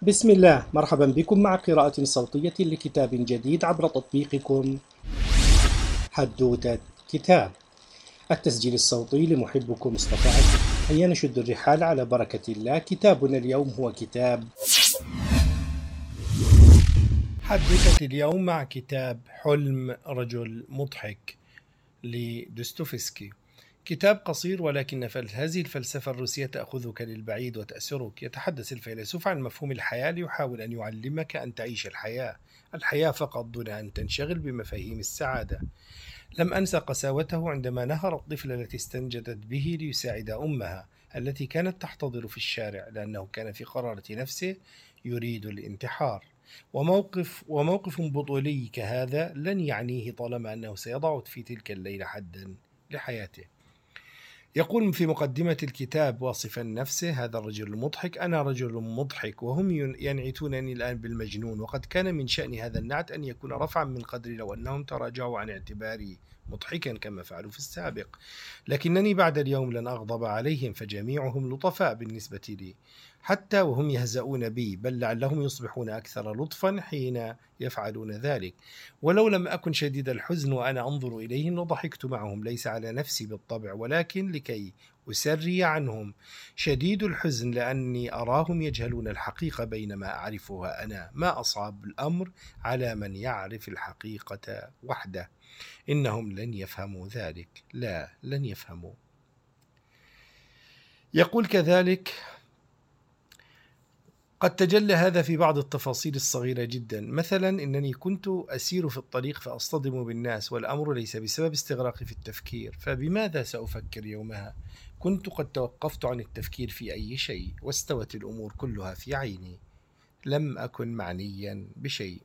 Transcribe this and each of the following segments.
بسم الله، مرحبا بكم مع قراءة صوتية لكتاب جديد عبر تطبيقكم حدوتة كتاب. التسجيل الصوتي لمحبكم مصطفى عبد. هيا نشد الرحال على بركة الله. كتابنا اليوم هو كتاب حدوتة اليوم مع كتاب حلم رجل مضحك لدوستويفسكي. كتاب قصير ولكن هذه الفلسفة الروسية تأخذك للبعيد وتأسرك. يتحدث الفيلسوف عن مفهوم الحياة ليحاول أن يعلمك أن تعيش الحياة فقط دون أن تنشغل بمفاهيم السعادة. لم أنسى قساوته عندما نهر الطفل التي استنجدت به ليساعد أمها التي كانت تحتضر في الشارع، لأنه كان في قرارة نفسه يريد الانتحار. وموقف بطولي كهذا لن يعنيه طالما أنه سيضع في تلك الليلة حدا لحياته. يقول في مقدمة الكتاب واصفا نفسه: هذا الرجل المضحك، أنا رجل مضحك، وهم ينعتونني الآن بالمجنون، وقد كان من شأن هذا النعت أن يكون رفعا من قدري لو أنهم تراجعوا عن اعتباري مضحكا كما فعلوا في السابق، لكنني بعد اليوم لن أغضب عليهم، فجميعهم لطفاء بالنسبة لي حتى وهم يهزؤون بي، بل لعلهم يصبحون أكثر لطفا حين يفعلون ذلك. ولو لم أكن شديد الحزن وأنا أنظر إليهم لضحكت معهم، ليس على نفسي بالطبع، ولكن لكي أسري عنهم. شديد الحزن لأني أراهم يجهلون الحقيقة بينما أعرفها أنا. ما أصعب الأمر على من يعرف الحقيقة وحده. إنهم لن يفهموا ذلك، لا، لن يفهموا. يقول كذلك: قد تجلى هذا في بعض التفاصيل الصغيرة جدا، مثلا إنني كنت أسير في الطريق فأصطدم بالناس، والأمر ليس بسبب استغراقي في التفكير، فبماذا سأفكر يومها؟ كنت قد توقفت عن التفكير في أي شيء، واستوت الأمور كلها في عيني، لم أكن معنيا بشيء.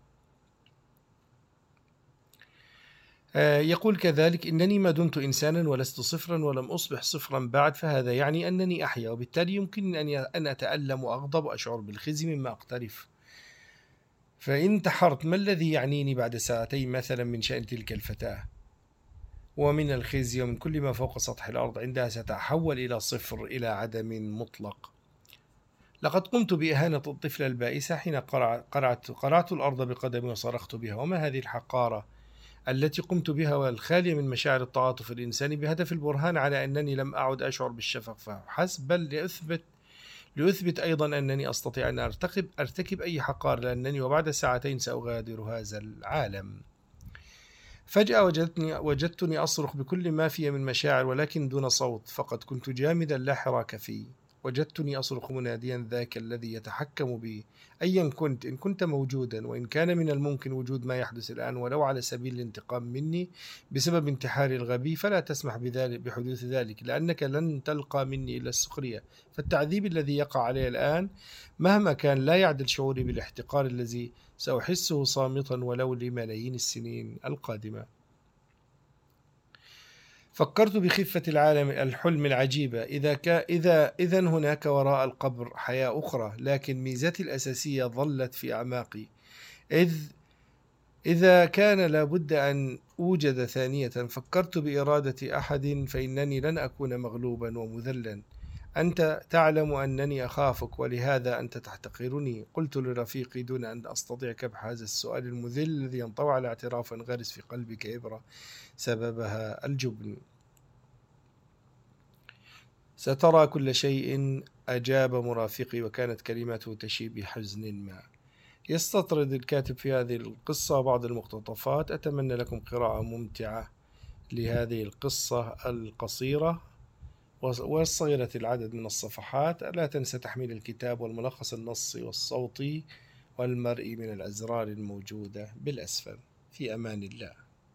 يقول كذلك: إنني ما دمت إنسانا ولست صفرا ولم أصبح صفرا بعد، فهذا يعني أنني أحيا، وبالتالي يمكنني أن أتألم وأغضب وأشعر بالخزي مما أقترف. فإن انتحرت ما الذي يعنيني بعد ساعتين مثلا من شأن تلك الفتاة ومن الخزي ومن كل ما فوق سطح الأرض؟ عندها سأتحول إلى صفر، إلى عدم مطلق. لقد قمت بإهانة الطفلة البائسة حين قرعت الأرض بقدمي وصرخت بها. وما هذه الحقارة التي قمت بها والخالية من مشاعر التعاطف الإنساني بهدف البرهان على أنني لم أعد أشعر بالشفق فحسب، بل لأثبت أيضا أنني أستطيع أن أرتكب أي حقار، لأنني وبعد ساعتين سأغادر هذا العالم. فجأة وجدتني أصرخ بكل ما في من مشاعر ولكن دون صوت، فقد كنت جامدا لا حراك فيه. وجدتني أصرخ مناديا: ذاك الذي يتحكم بي أيا كنت، إن كنت موجودا، وإن كان من الممكن وجود ما يحدث الآن ولو على سبيل الانتقام مني بسبب انتحاري الغبي، فلا تسمح بحدوث ذلك، لأنك لن تلقى مني إلا السخرية. فالتعذيب الذي يقع علي الآن مهما كان لا يعدل شعوري بالاحتقار الذي سأحسه صامتا ولو لملايين السنين القادمة. فكرت بخفة الحلم العجيبة. إذا هناك وراء القبر حياة أخرى، لكن ميزتي الأساسية ظلت في أعماقي. إذا كان لابد أن أوجد ثانية، فكرت بإرادة أحد، فإنني لن أكون مغلوبا ومذلا. أنت تعلم أنني أخافك، ولهذا أنت تحتقرني. قلت لرفيقي دون أن أستطيع كبح هذا السؤال المذل الذي ينطوي على اعتراف غرس في قلبك إبرة سببها الجبن. سترى كل شيء، أجاب مرافقي، وكانت كلمته تشي بحزن ما. يستطرد الكاتب في هذه القصة بعض المقتطفات. أتمنى لكم قراءة ممتعة لهذه القصة القصيرة والصغيرة العدد من الصفحات. لا تنسى تحميل الكتاب والملخص النصي والصوتي والمرئي من الأزرار الموجودة بالأسفل. في أمان الله.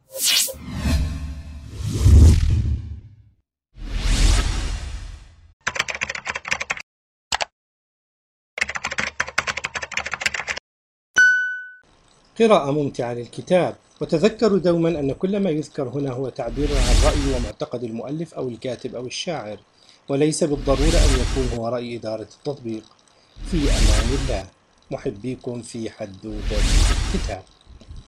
قراءة ممتعة للكتاب. وتذكروا دوما أن كل ما يذكر هنا هو تعبير عن رأي ومعتقد المؤلف أو الكاتب أو الشاعر، وليس بالضرورة أن يكون هو رأي إدارة التطبيق. في أمان الله. محبيكم في حدوتة كتاب.